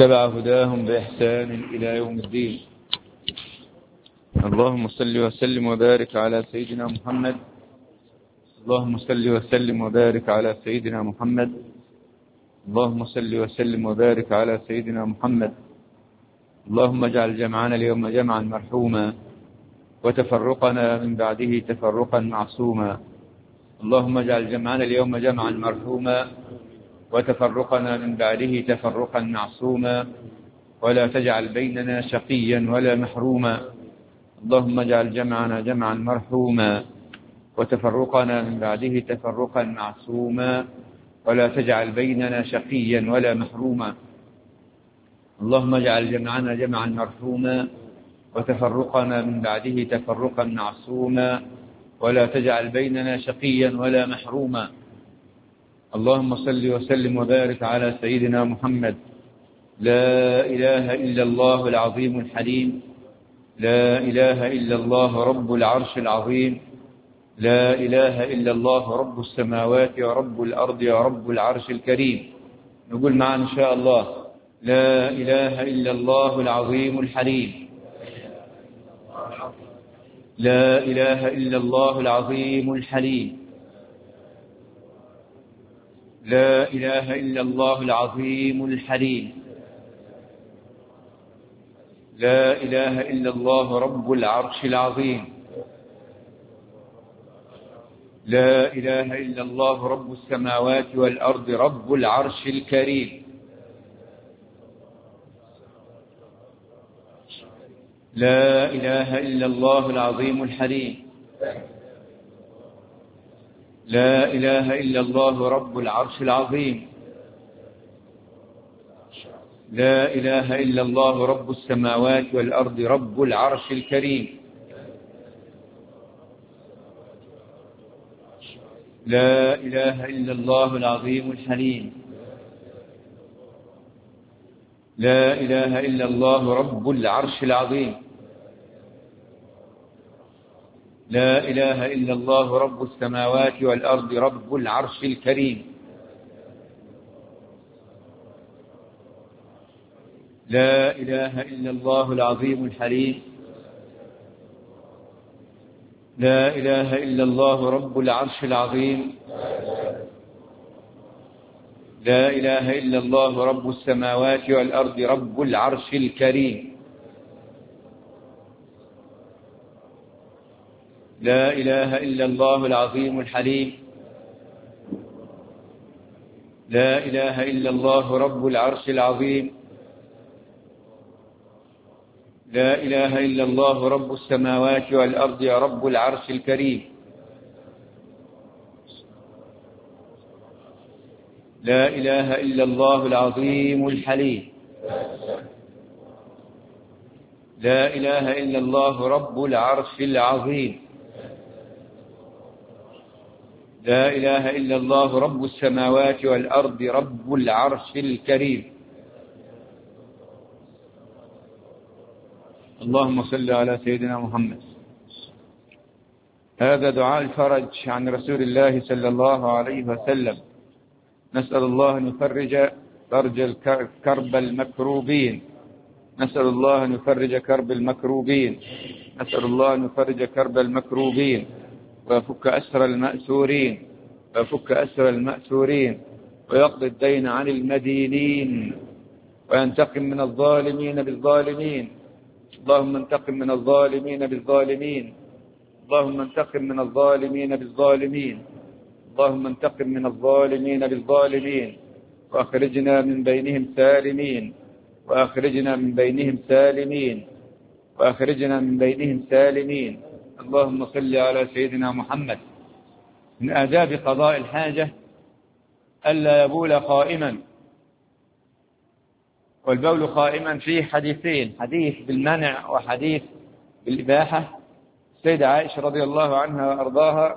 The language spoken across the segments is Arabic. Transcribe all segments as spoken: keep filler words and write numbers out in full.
واتبع هداهم بإحسان إلى يوم الدين. اللهم صل وسلم وبارك على سيدنا محمد. اللهم صل وسلم وبارك على سيدنا محمد. اللهم صل وسلم وبارك على سيدنا محمد. اللهم اجعل جمعنا اليوم جمعا مرحوما وتفرقنا من بعده تفرقا معصوما. اللهم اجعل جمعنا اليوم جمعا مرحوما وتفرقنا من بعده تفرقا معصوما، ولا تجعل بيننا شقيا ولا محروما. اللهم اجعل جمعنا جمعا مرحوما وتفرقنا من بعده تفرقا معصوما، ولا تجعل بيننا شقيا ولا محروما. اللهم اجعل جمعنا جمعا مرحوما وتفرقنا من بعده تفرقا معصوما، ولا تجعل بيننا شقيا ولا محروما. اللهم صل وسلم وبارك على سيدنا محمد. لا إله إلا الله العظيم الحليم. لا إله إلا الله رب العرش العظيم. لا إله إلا الله رب السماوات ورب الأرض ورب العرش الكريم. نقول معنا إن شاء الله: لا إله إلا الله العظيم الحليم. لا إله إلا الله العظيم الحليم. لا إله إلا الله العظيم الحليم. لا إله إلا الله رب العرش العظيم. لا إله إلا الله رب السماوات والأرض رب العرش الكريم. لا إله إلا الله العظيم الحليم. لا إله إلا الله رب العرش العظيم. لا إله إلا الله رب السماوات والأرض رب العرش الكريم. لا إله إلا الله العظيم الحليم. لا إله إلا الله رب العرش العظيم. لا إله إلا الله رب السماوات والأرض رب العرش الكريم. لا إله إلا الله العظيم الحليم. لا إله إلا الله رب العرش العظيم. لا إله إلا الله رب السماوات والأرض رب العرش الكريم. لا إله إلا الله العظيم الحليم. لا إله إلا الله رب العرش العظيم. لا إله إلا الله رب السماوات والأرض رب العرش الكريم. لا إله إلا الله العظيم الحليم. لا إله إلا الله رب العرش العظيم. لا إله إلا الله رب السماوات والأرض رب العرش الكريم. اللهم صل على سيدنا محمد. هذا دعاء الفرج عن رسول الله صلى الله عليه وسلم. نسأل الله أن يفرج فرج كرب المكروبين. نسأل الله أن يفرج كرب المكروبين. نسأل الله أن يفرج كرب المكروبين ويفك أسر المأسورين ويفك أسر المأسورين ويقضي الدين عن المدينين وينتقم من الظالمين بالظالمين. اللهم انتقم من الظالمين بالظالمين. اللهم انتقم من الظالمين بالظالمين. اللهم انتقم من الظالمين بالظالمين وأخرجنا من بينهم سالمين. وأخرجنا من بينهم سالمين. وأخرجنا من بينهم سالمين. اللهم صل على سيدنا محمد. من آداب قضاء الحاجة ألا يبول قائما. والبول قائما فيه حديثين: حديث بالمنع وحديث بالإباحة. السيدة عائشة رضي الله عنها وأرضاها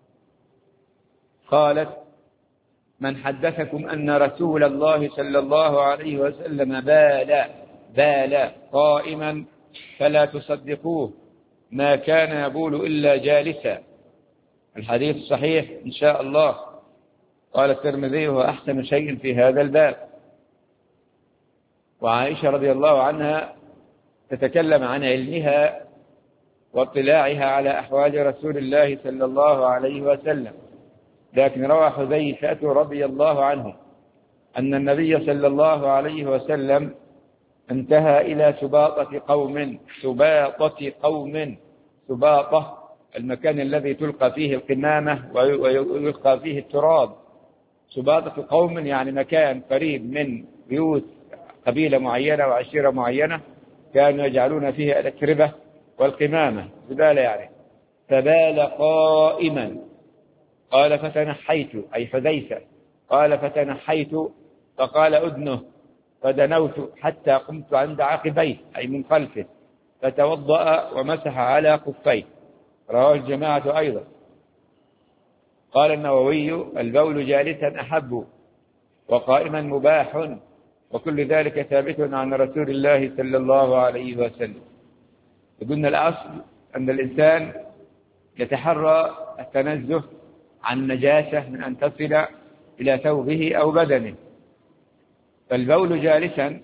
قالت: من حدثكم أن رسول الله صلى الله عليه وسلم بال بال قائما فلا تصدقوه، ما كان يبول إلا جالسا. الحديث صحيح إن شاء الله. قال الترمذي: هو أحسن شيء في هذا الباب. وعائشة رضي الله عنها تتكلم عن علمها واطلاعها على أحوال رسول الله صلى الله عليه وسلم. لكن روى حذيفة رضي الله عنه أن النبي صلى الله عليه وسلم انتهى إلى سباطة قوم سباطة قوم سباطة المكان الذي تلقى فيه القمامة ويلقى فيه التراب. سباطة قوم يعني مكان قريب من بيوت قبيلة معينة وعشيرة معينة كانوا يجعلون فيه الأتربة والقمامة زبالة يعني. فبال قائما قال فتنحيت أي حذيفة قال فتنحيت فقال أدنه فدنوت حتى قمت عند عقبيه أي من خلفه فتوضأ ومسح على خفيه. رواه الجماعة أيضا. قال النووي البول جالسا أحب وقائما مباح وكل ذلك ثابت عن رسول الله صلى الله عليه وسلم. قلنا الأصل أن الإنسان يتحرى التنزه عن نجاسة من أن تصل إلى ثوبه أو بدنه. فالبول جالسا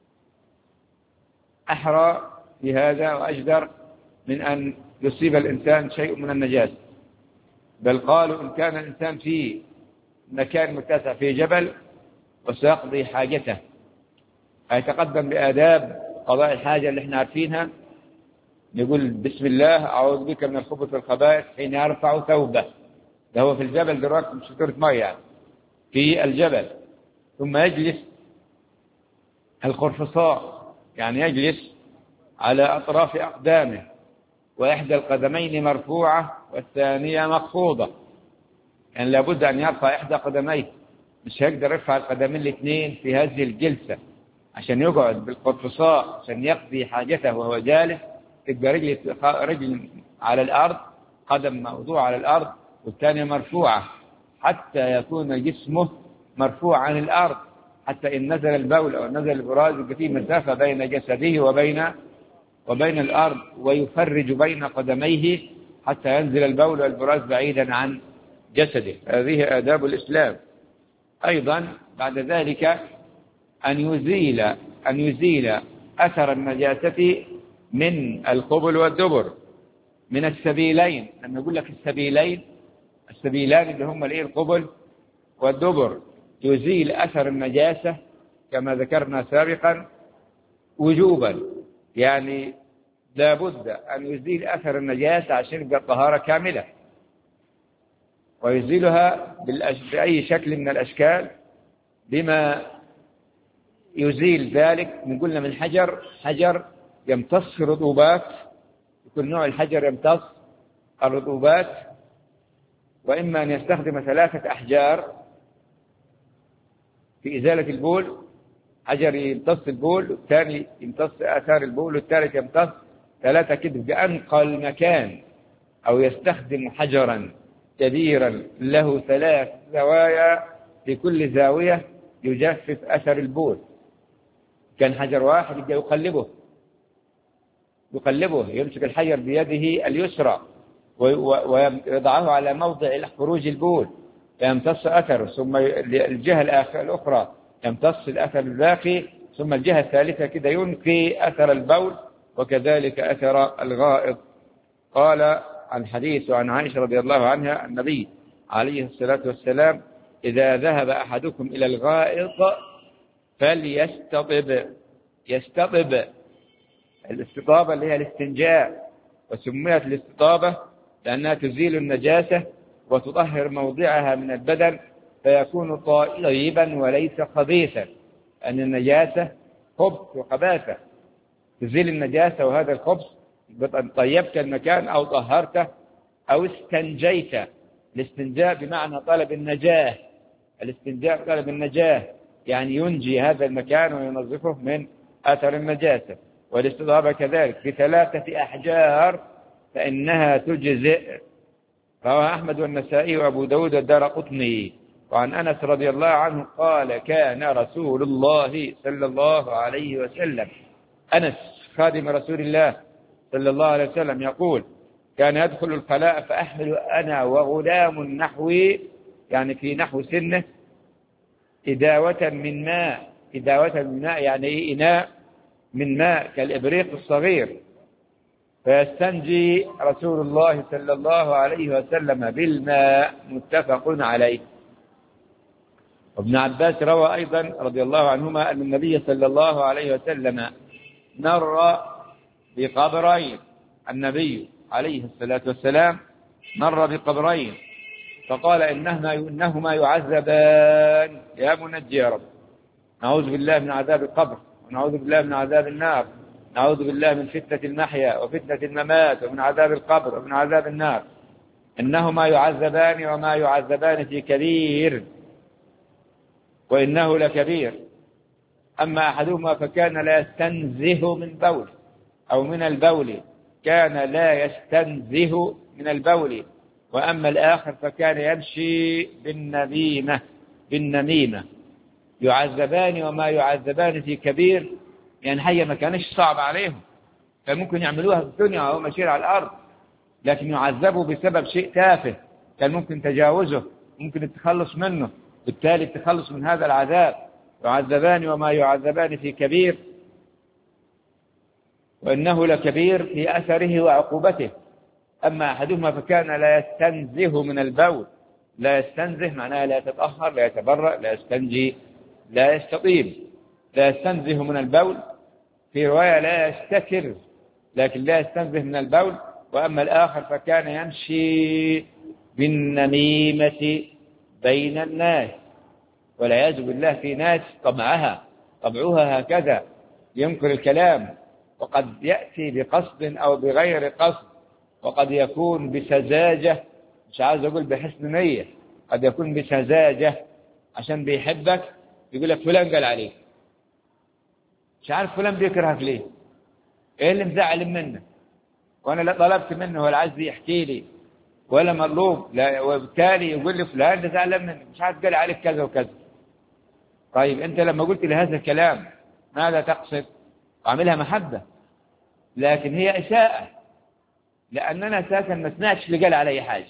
أحرى بهذا وأجدر من أن يصيب الإنسان شيء من النجاسة. بل قالوا إن كان الإنسان في مكان متسع في جبل وسيقضي حاجته هيتقدم بآداب قضاء الحاجة اللي احنا عارفينها. نقول بسم الله أعوذ بك من الخبث والخبائث حين يرفع ثوبه. ده هو في الجبل دلوقتي مش شطورة مية في الجبل. ثم يجلس الخرفصاء يعني يجلس على أطراف أقدامه وإحدى القدمين مرفوعة والثانية مخفوضة. يعني لابد أن يرفع إحدى قدميه مش هيقدر يرفع القدمين الاثنين في هذه الجلسة عشان يقعد بالقرفصاء عشان يقضي حاجته وهو جالس. تبقى رجل رجل على الأرض قدم موضوع على الأرض والثانية مرفوعة حتى يكون جسمه مرفوع عن الأرض حتى إن نزل البول أو نزل البراز يبقى فيه مسافة بين جسده وبين وبين الأرض ويفرج بين قدميه حتى ينزل البول والبراز بعيدا عن جسده. هذه آداب الإسلام. أيضا بعد ذلك أن يزيل أن يزيل أثر النجاسة من القبل والدبر من السبيلين. لما يقول لك السبيلين السبيلان اللي هم الايه القبل والدبر يزيل أثر النجاسة كما ذكرنا سابقا وجوبا. يعني لابد أن يزيل أثر النجاسة عشان يبقى الطهارة كاملة ويزيلها بأي شكل من الأشكال بما يزيل ذلك. نقولنا من حجر حجر يمتص رطوبات يكون نوع الحجر يمتص الرطوبات وإما أن يستخدم ثلاثة أحجار في إزالة البول. حجر يمتص البول والثاني يمتص آثار البول والثالث يمتص ثلاثة كده بأنقى المكان. أو يستخدم حجرا كبيرا له ثلاث زوايا في كل زاوية يجفف أثر البول. كان حجر واحد يبقى يقلبه يقلبه يمسك الحجر بيده اليسرى ويضعه على موضع خروج البول فيمتص أثره ثم الجهة الأخرى يمتص الأثر الباقي ثم الجهة الثالثة كده ينقي أثر البول وكذلك أثر الغائط. قال عن حديث عن عائشة رضي الله عنها النبي عليه الصلاة والسلام إذا ذهب أحدكم إلى الغائط فليستطب. يستطب الاستطابة اللي هي الاستنجاء وسميت الاستطابة لأنها تزيل النجاسة وتطهر موضعها من البدن فيكون طيبا وليس خبيثا. أن النجاسة خبث وخباثة تزيل النجاسة وهذا الخبث طيبت المكان أو طهرته أو استنجيت. الاستنجاء بمعنى طلب النجاة. الاستنجاء طلب النجاة يعني ينجي هذا المكان وينظفه من أثر النجاسة. والاستطابة كذلك بثلاثة أحجار فإنها تجزئ. رواه أحمد والنسائي وأبو داود والدارقطني. وعن أنس رضي الله عنه قال كان رسول الله صلى الله عليه وسلم أنس خادم رسول الله صلى الله عليه وسلم يقول كان يدخل الخلاء فأحمل أنا وغلام نحوي يعني في نحو سنه إداوة من ماء إداوة من ماء يعني إناء من ماء كالإبريق الصغير، فيستنجي رسول الله صلى الله عليه وسلم بالماء، متفق عليه. وابن عباس روى أيضا رضي الله عنهما أن النبي صلى الله عليه وسلم مر بقبرين، النبي عليه الصلاة والسلام مر بقبرين فقال إنهما, إنهما يعذبان يا منجي يا رب، نعوذ بالله من عذاب القبر، ونعوذ بالله من عذاب النار، نعوذ بالله من فتنة المحيا وفتنة الممات، ومن عذاب القبر ومن عذاب النار، إنهما يعذبان وما يعذبان في كبير وإنه لكبير، أما أحدهما فكان لا يستنزه من بول أو من البول، كان لا يستنزه من البول، وأما الآخر فكان يمشي بالنميمة بالنميمة. يعذبان وما يعذبان في كبير، يعني حاجة ما كانش صعب عليهم، كان ممكن يعملوها في الدنيا وهو ماشيين على الأرض، لكن يعذبوا بسبب شيء تافه كان ممكن تجاوزه، ممكن التخلص منه، بالتالي التخلص من هذا العذاب. يعذبان وما يعذبان في كبير وإنه لكبير في أثره وعقوبته. أما أحدهما فكان لا يستنزه من البول، لا يستنزه معناها لا يتطهر، لا يتبرأ، لا يستنجي، لا يستطيب، لا يستنزه من البول، في رواية لا يستتر لكن لا يستنزه من البول. وأما الآخر فكان يمشي بالنميمة بين الناس، والعياذ بالله في ناس طبعها طبعها هكذا، ينكر الكلام، وقد يأتي بقصد أو بغير قصد، وقد يكون بسذاجة، مش عايز أقول بحسن نية، قد يكون بسذاجة عشان بيحبك يقول لك فلان قال عليك، مش عارف فلان بيكرهك ليه، ايه اللي مزعل منه، وانا لا طلبت منه ولا عايز يحكي لي ولا مطلوب، لا، وبالتالي يقول لي فلان ده زعلان مني، مش عارف قال عليك كذا وكذا. طيب انت لما قلت لي هذا الكلام ماذا تقصد؟ اعملها محبة، لكن هي إساءة، لأننا أساسا ما سمعتش اللي قال علي حاجة.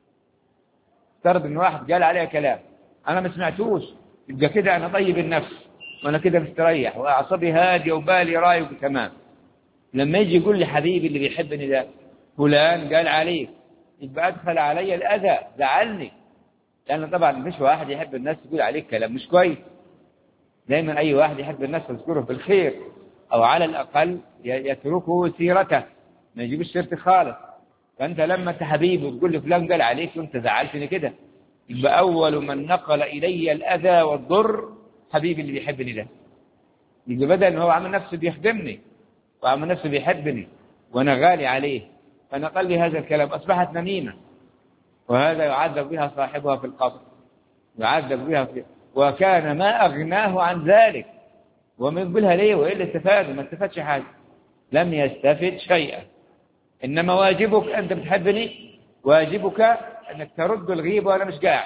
افترض ان واحد قال علي كلام انا ما سمعتوش، يبقى كده انا طيب النفس وانا كده مستريح واعصابي هاديه وبالي رايق تمام. لما يجي يقول لي حبيبي اللي بيحبني ده فلان قال عليك، يبقى ادخل علي الاذى، زعلني، لان طبعا مش واحد يحب الناس تقول عليك كلام مش كويس، دايما اي واحد يحب الناس تذكره بالخير، او على الاقل يتركه سيرته، ما يجيبش سيرتي خالص. فانت لما انت حبيبي وتقول لي فلان قال عليك وانت زعلتني كده، يبقى اول من نقل الي الاذى والضر حبيبي اللي بيحبني ده، يبقى بدل ان هو عامل نفسه بيخدمني وعامل نفسه بيحبني وانا غالي عليه، فنقل لي هذا الكلام، اصبحت نميمه، وهذا يعذب بها صاحبها في القبر، يعذب بها في، وكان ما اغناه عن ذلك، ومن يقولها ليه وايه اللي استفاد؟ ما استفادش حاجه، لم يستفد شيئا. إنما واجبك، أنت بتحبني، واجبك أنك ترد الغيبة وأنا مش قاعد.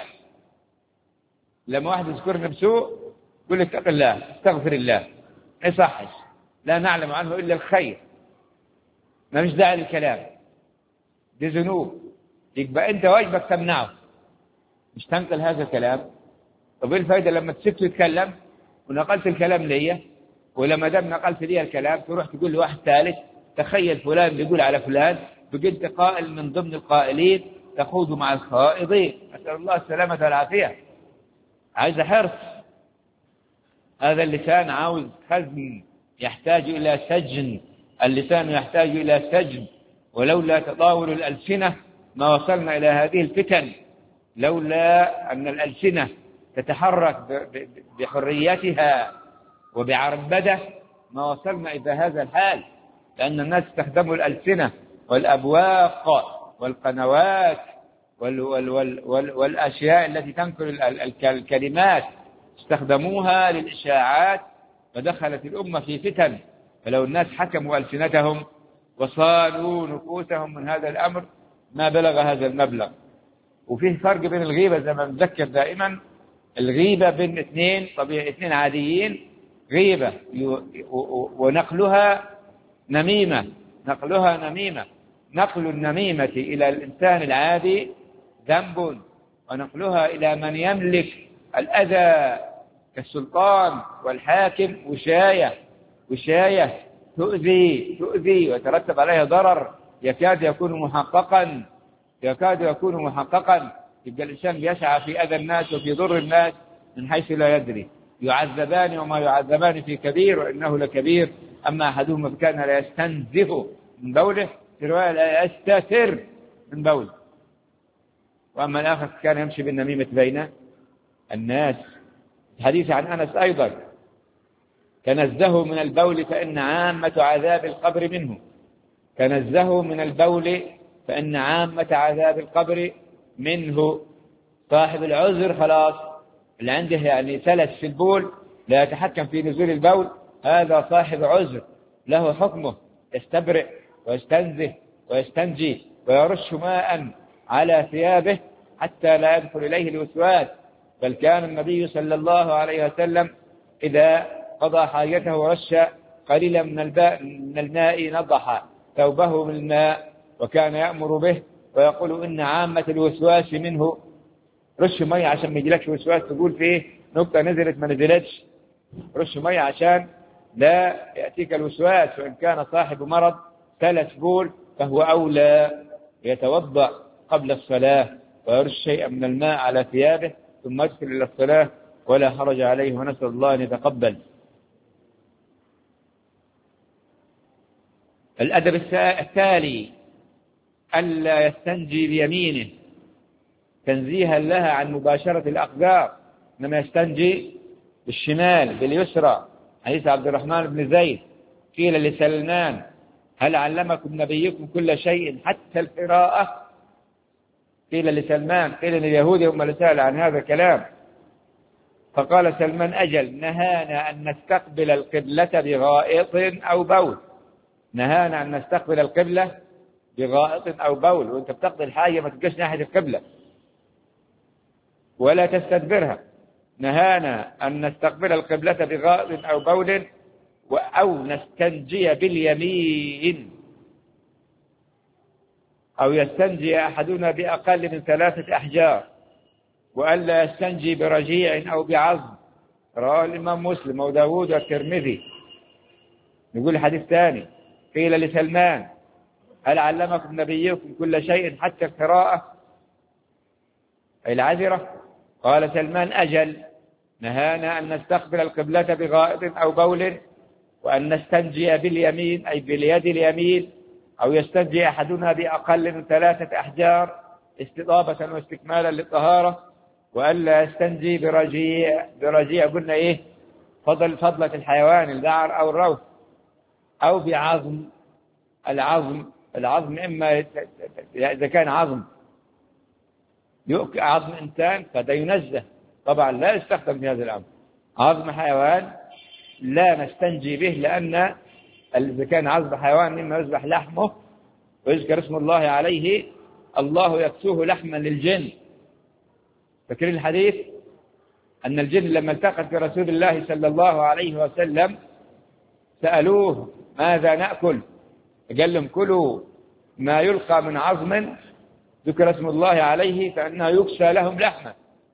لما واحد يذكرني بسوء قل اتق الله، استغفر الله، ما يصحش، لا نعلم عنه إلا الخير، ما مش داعي للكلام، دي ذنوب، يبقى أنت واجبك تمنعه، مش تنقل هذا الكلام. طب إيه الفائدة لما تسكت تتكلم ونقلت الكلام ليا، ولما دام نقلت لي الكلام تروح تقول لواحد ثالث تخيل فلان بيقول على فلان، بقلت قائل من ضمن القائلين تخوض مع الخائضين، أسأل الله السلامة والعافية. عايز حرص، هذا اللسان عاوز خزن، يحتاج إلى سجن، اللسان يحتاج إلى سجن، ولولا تطاول الألسنة ما وصلنا إلى هذه الفتن، لولا أن الألسنة تتحرك بحريتها وبعربدة ما وصلنا إلى هذا الحال، لأن الناس استخدموا الألسنة والأبواق والقنوات وال وال وال وال والأشياء التي تنقل الكلمات، استخدموها للإشاعات، فدخلت الأمة في فتن. فلو الناس حكموا ألسنتهم وصانوا نفوسهم من هذا الأمر ما بلغ هذا المبلغ. وفيه فرق بين الغيبة زي ما نذكر دائما، الغيبة بين اثنين طبيعي، اثنين عاديين، غيبة ونقلها نميمة، نقلها نميمة، نقل النميمة إلى الإنسان العادي ذنب، ونقلها إلى من يملك الأذى كالسلطان والحاكم وشاية وشاية تؤذي تؤذي وترتب عليها ضرر يكاد يكون محققا يكاد يكون محققا. يبقى الإنسان يسعى في أذى الناس وفي ضر الناس من حيث لا يدري. يعذبان وما يعذبان في كبير وإنه لكبير. أما أحدهما كان لا يستنزه من بوله، في رواية لا يستتر من بوله، وأما الآخر كان يمشي بالنميمة بين الناس. الحديث عن أنس أيضا: تنزهوا من البول فإن عامة عذاب القبر منه. تنزهوا من البول فإن عامة عذاب القبر منه. صاحب العذر خلاص اللي عنده يعني سلس في البول لا يتحكم في نزول البول، هذا صاحب عذر له حكمه، يستبرئ ويستنزه ويستنجي ويرش ماء على ثيابه حتى لا يدخل إليه الوسواس. بل كان النبي صلى الله عليه وسلم إذا قضى حاجته رش قليلا من الماء نضح ثوبه من الماء، وكان يأمر به ويقول إن عامة الوسواس منه. رش مية عشان ما يجيلكش وسواس تقول فيه نقطة نزلت ما نزلتش، رش مية عشان لا يأتيك الوسواس. وإن كان صاحب مرض سلس بول فهو أولى يتوضأ قبل الصلاة ويرش شيئا من الماء على ثيابه ثم يدخل إلى الصلاة ولا حرج عليه، ونسأل الله أن يتقبل. الأدب التالي: ألا يستنجي بيمينه تنزيها لها عن مباشرة الأقدار، إنما يستنجي بالشمال باليسرى. حديث عبد الرحمن بن زيد: قيل لسلمان: هل علمكم نبيكم كل شيء حتى القراءة؟ قيل لسلمان، قيل لليهود هم اللي سأل عن هذا الكلام، فقال سلمان: أجل، نهانا أن نستقبل القبلة بغائط أو بول. نهانا أن نستقبل القبلة بغائط أو بول، وأنت بتقضي الحاجة ما تبقاش ناحية القبلة ولا تستدبرها. نهانا أن نستقبل القبلة بغائط أو بول أو نستنجي باليمين، أو يستنجي أحدنا بأقل من ثلاثة أحجار، وألا يستنجي برجيع أو بعظم. رواه الإمام مسلم وداود والترمذي. نقول الحديث ثاني: قيل لسلمان: هل علمكم نبيكم كل شيء حتى القراءة أي العذرة؟ قال سلمان: أجل، نهانا أن نستقبل القبلة بغائط أو بول وأن نستنجي باليمين أي باليد اليمين، أو يستنجي أحدنا بأقل من ثلاثة أحجار استضابة واستكمالا للطهارة، وألا يستنجي برجيع. برجيع قلنا إيه؟ فضل فضلة الحيوان الذعر أو الروث، أو بعظم. العظم العظم إما إذا كان عظم يؤكل عظم إنسان فده ينزه، طبعا لا يستخدم في هذا الأمر. عظم حيوان لا نستنجي به، لأن إذا كان عظم حيوان مما يذبح لحمه ويذكر اسم الله عليه الله يكسوه لحما للجن. فاكرين الحديث أن الجن لما التقت برسول الله صلى الله عليه وسلم سألوه: ماذا نأكل؟ قال لهم: كلوا ما يلقى من عظم ذكر اسم الله عليه فإنه يكسى لهم لحما،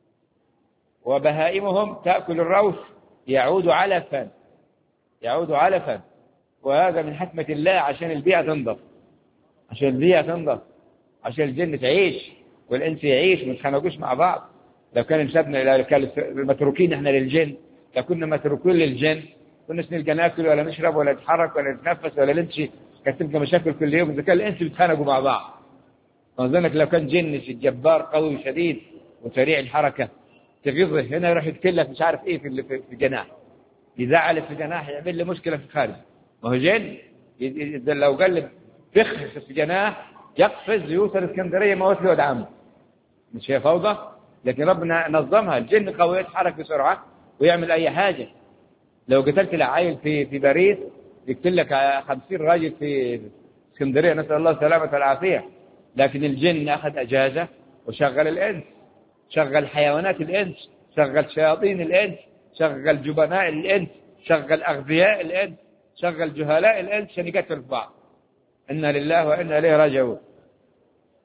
وبهائمهم تأكل الروث يعود علفا يعود علفا. وهذا من حكمة الله عشان البيئة تنضف، عشان البيئة تنضف، عشان الجن تعيش والإنس يعيش ما يتخانقوش مع بعض. لو كان نسبنا إلى المتروكين إحنا للجن لكنا متروكين للجن، كنا نلقى ناكل ولا نشرب ولا نتحرك ولا نتنفس ولا نمشي، كانت تبقى مشاكل كل يوم. إذا كان الإنس بيتخانقوا مع بعض، أظنك لو كان جن جبار قوي شديد وسريع الحركة تغيظه هنا يروح يتكلف مش عارف إيه في في الجناح، يزعل في جناح يعمل له مشكلة في الخارج. ما هو جن لو قلب فخ في جناح يقفز يوصل اسكندرية موت له ودعمه، مش هي فوضى؟ لكن ربنا نظمها. الجن قوي يتحرك بسرعة ويعمل أي حاجة. لو قتلت العائل في في باريس يقتل لك خمسين راجل في اسكندرية، نسأل الله السلامة والعافية. لكن الجن أخذ أجازة وشغل الإنس، شغل حيوانات الإنس، شغل شياطين الإنس، شغل جبناء الإنس، شغل أغذياء الإنس، شغل جهلاء الإنس عشان يقتلوا في بعض. إنا لله وإنا إليه راجعون.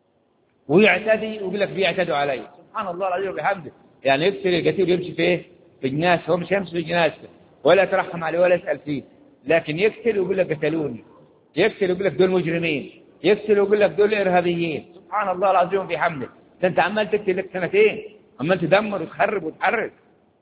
ويعتدي ويقول لك بيعتدوا علي، سبحان الله العظيم وبحمده. يعني يقتل القتيل ويمشي فيه بجناس، هو مش يمشي بجناسه ولا يترحم عليه ولا يسأل فيه، لكن يقتل ويقول لك قتلوني، يقتل ويقول لك دول مجرمين، يقتل ويقول لك دول إرهابيين. سبحان الله العظيم بحمده. ده أنت عمال تقتل لك سنتين، عمال تدمر وتخرب وتحرك،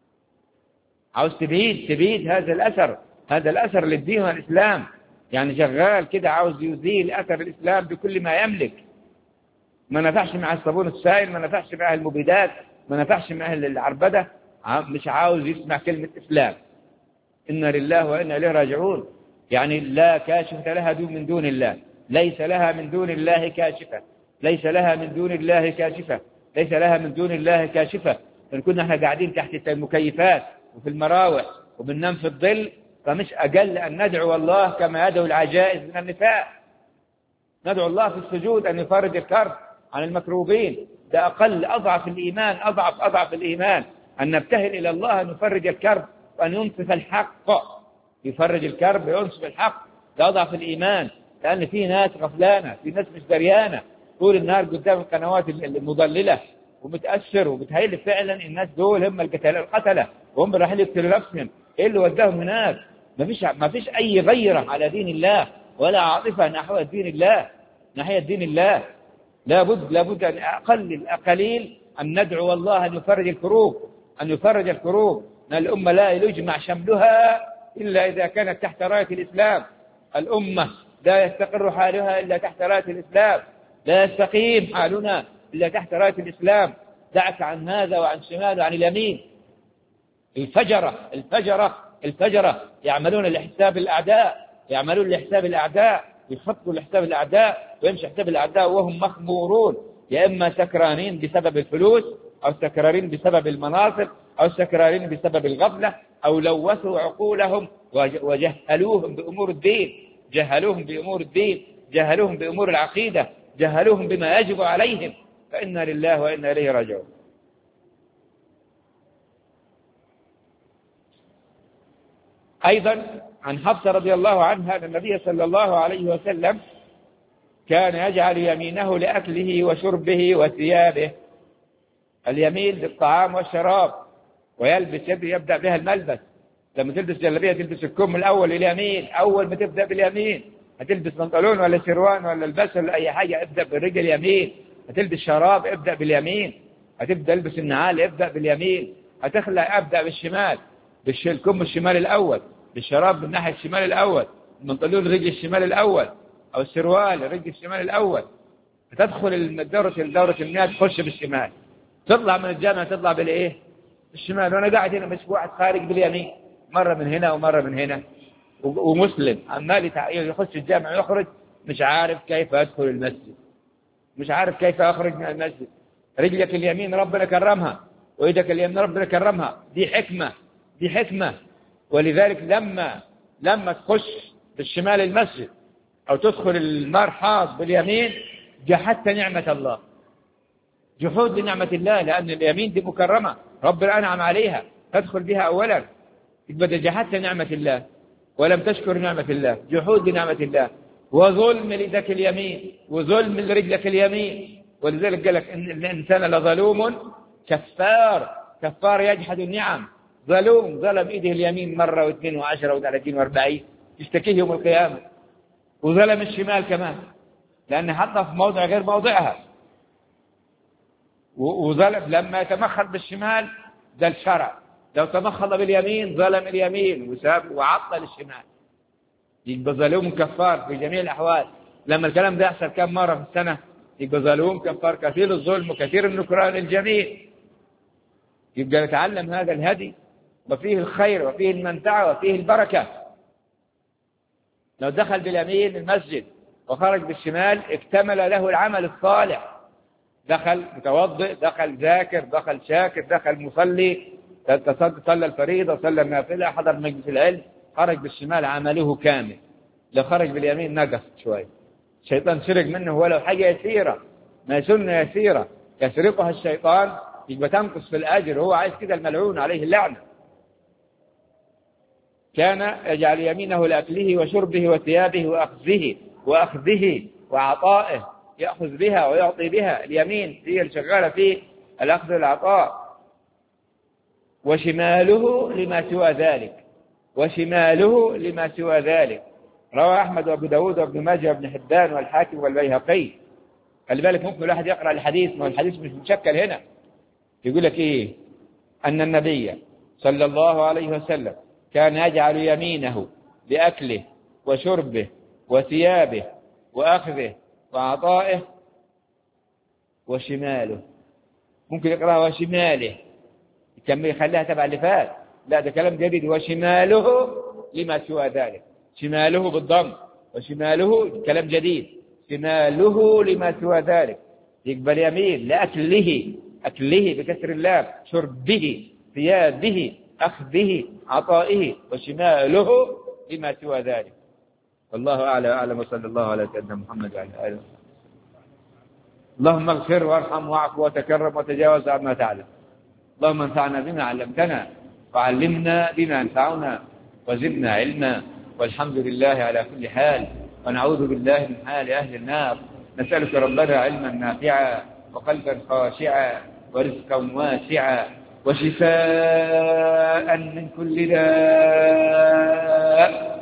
عاوز تبيد تبيد هذا الأثر، هذا الأثر للدين والإسلام. يعني شغال كده عاوز يزيل أثر الإسلام بكل ما يملك. ما نفعش مع الصابون السائل، ما نفعش مع المبيدات، ما نفعش مع العربدة، مش عاوز يسمع كلمة إسلام. إنا لله وإنا إليه راجعون. يعني لا كاشفة لها دون من دون الله، ليس لها من دون الله كاشفة، ليس لها من دون الله كاشفة، ليس لها من دون الله كاشفة. إن كنا احنا قاعدين تحت المكيفات وفي المراوح وبننام في الظل، فمش أقل أن ندعو الله كما يدعو العجائز من النساء. ندعو الله في السجود أن يفرج الكرب عن المكروبين. ده أقل أضعف الإيمان، أضعف أضعف الإيمان أن نبتهل إلى الله أن يفرج الكرب وأن ينصف الحق، يفرج الكرب وينصف الحق. ده أضعف الإيمان، لأن في ناس غفلانة، في ناس مش دريانة طول النهار قدام القنوات المضللة ومتأثر وبتهيل فعلا الناس دول هم القتلة وهم رايحين يقتلوا نفسهم. إيه اللي وداهم هناك؟ ما فيش ما فيش أي غيرة على دين الله ولا عاطفة نحو دين الله، ناحية دين الله. لابد لابد أن أقل الأقليل أن ندعو الله أن يفرج الكروب، أن يفرج الكروب. أن الأمة لا يجمع شملها إلا إذا كانت تحت راية الإسلام. الأمة لا يستقر حالها إلا تحت راية الإسلام، لا يستقيم حالنا إلا تحت راية الإسلام. دعك عن هذا وعن شمال وعن اليمين. الفجرة الفجرة الفجرة يعملون لحساب الأعداء، يعملون لحساب الأعداء، يخططوا لحساب الأعداء ويمشي حساب الأعداء وهم مخمورون، يا إما سكرانين بسبب الفلوس، أو سكرانين بسبب المناصب، أو سكرانين بسبب الغفلة، أو لوثوا عقولهم وجهلوهم بأمور الدين، جهلوهم بأمور الدين، جهلوهم بأمور العقيدة، جهلوهم بما يجب عليهم. فإنا لله وإنا إليه راجعون. أيضا عن حفصة رضي الله عنها أن النبي صلى الله عليه وسلم كان يجعل يمينه لأكله وشربه وثيابه. اليمين للطعام والشراب، ويلبس يبدأ بها الملبس. لما تلبس جلبية تلبس الكم الأول اليمين، أول ما تبدأ باليمين. هتلبس بنطلون ولا سروان ولا البس ولا أي حاجة ابدأ بالرجل اليمين. هتلبس شراب ابدأ باليمين. هتبدأ تلبس النعال ابدأ باليمين. هتخلع ابدأ بالشمال، بالكم الشمال الأول، بالشراب من ناحية الشمال الأول، البنطلون الرجل الشمال الأول، أو السروال الرجل الشمال الأول. تدخل الدورة الدورة المياه تخش بالشمال، تطلع من الجامعة تطلع بالإيه؟ بالشمال. وأنا قاعد هنا مش واحد خارج باليمين، مرة من هنا ومرة من هنا، ومسلم عمال يخش الجامعة ويخرج مش عارف كيف أدخل المسجد، مش عارف كيف أخرج من المسجد. رجلك اليمين ربنا كرمها، وإيدك اليمين ربنا كرمها. دي حكمة، دي حكمة. ولذلك لما لما تخش بالشمال المسجد أو تدخل المرحاض باليمين جحدت نعمة الله، جحود لنعمة الله، لأن اليمين دي مكرمة ربنا أنعم عليها، تدخل بها أولا. يبقى جحدت نعمة الله ولم تشكر نعمة الله، جحود لنعمة الله، وظلم ليدك اليمين وظلم لرجلك اليمين. ولذلك قال لك إن الإنسان لظلوم كفار، كفار يجحد النعم، ظلوم ظلم إيده اليمين مرة واثنين وعشرة وثلاثين واربعين يشتكيه يوم القيامة. وظلم الشمال كمان لأن حطها في موضع غير موضعها. وظلم لما يتمخض بالشمال ده الشرع، لو تمخض باليمين ظلم اليمين وساب وعطل الشمال، يبقى ظلوم كفار في جميع الأحوال. لما الكلام ده يحصل كم مرة في السنة يبقى ظلوم كفار، كثير الظلم وكثير النكران الجميل. يبقى نتعلم هذا الهدي وفيه الخير وفيه المنفعة وفيه البركة. لو دخل باليمين المسجد وخرج بالشمال اكتمل له العمل الصالح، دخل متوضئ، دخل ذاكر، دخل شاكر، دخل مصلي، صلى الفريضة، صلى النافلة، حضر مجلس العلم، خرج بالشمال عمله كامل. لو خرج باليمين نقص شوي، الشيطان سرق منه ولو حاجة يسيرة، ما سنة يسيرة يسرقها الشيطان يبقى تنقص في الأجر، هو عايز كده الملعون عليه اللعنة. كان يجعل يمينه لأكله وشربه وثيابه وأخذه وأخذه وعطائه، يأخذ بها ويعطي بها. اليمين هي اللي شغالة في الأخذ والعطاء. وشماله لما سوى ذلك، وشماله لما سوى ذلك. روى أحمد وأبو داود وابن ماجه وابن حبان والحاكم والبيهقي. خلي بالك ممكن الواحد يقرأ الحديث، ما الحديث مش مشكل هنا. يقول لك إيه؟ أن النبي صلى الله عليه وسلم كان يجعل يمينه بأكله وشربه وثيابه وأخذه وعطائه، وشماله. ممكن يقرأها وشماله، يكمل يخليها تبع اللي فات. لا، ده كلام جديد. وشماله لما سوى ذلك، شماله بالضم، وشماله كلام جديد. شماله لما سوى ذلك، يقبل يمين لأكله، أكله بكسر اللام، شربه، ثيابه، أخذه، عطائه، وشماله لما سوى ذلك. والله أعلى أعلم، وصلى الله على سيدنا محمد وعلى آله. اللهم اغفر وارحم واعف وتكرم وتجاوز عما تعلم. اللهم انفعنا بما علمتنا وعلمنا بما ينفعنا وزدنا علما، والحمد لله على كل حال، ونعوذ بالله من حال أهل النار. نسألك ربنا علما نافعا وقلبا خاشعا ورزقا واسعا وشفاء من كل داء،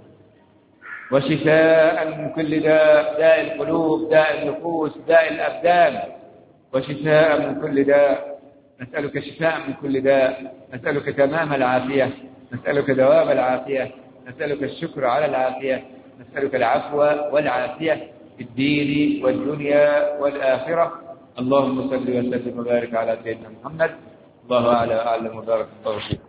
وشفاء من كل داء، داء القلوب، داء النفوس، داء الأبدان، وشفاء من كل داء. نسألك شفاء من كل داء، نسألك تمام العافية، نسألك دوام العافية، نسألك الشكر على العافية، نسألك العفو والعافية في الدين والدنيا والآخرة. اللهم صل وسلم وبارك على سيدنا محمد. الله أعلى أعلم وبارك الله فيكم.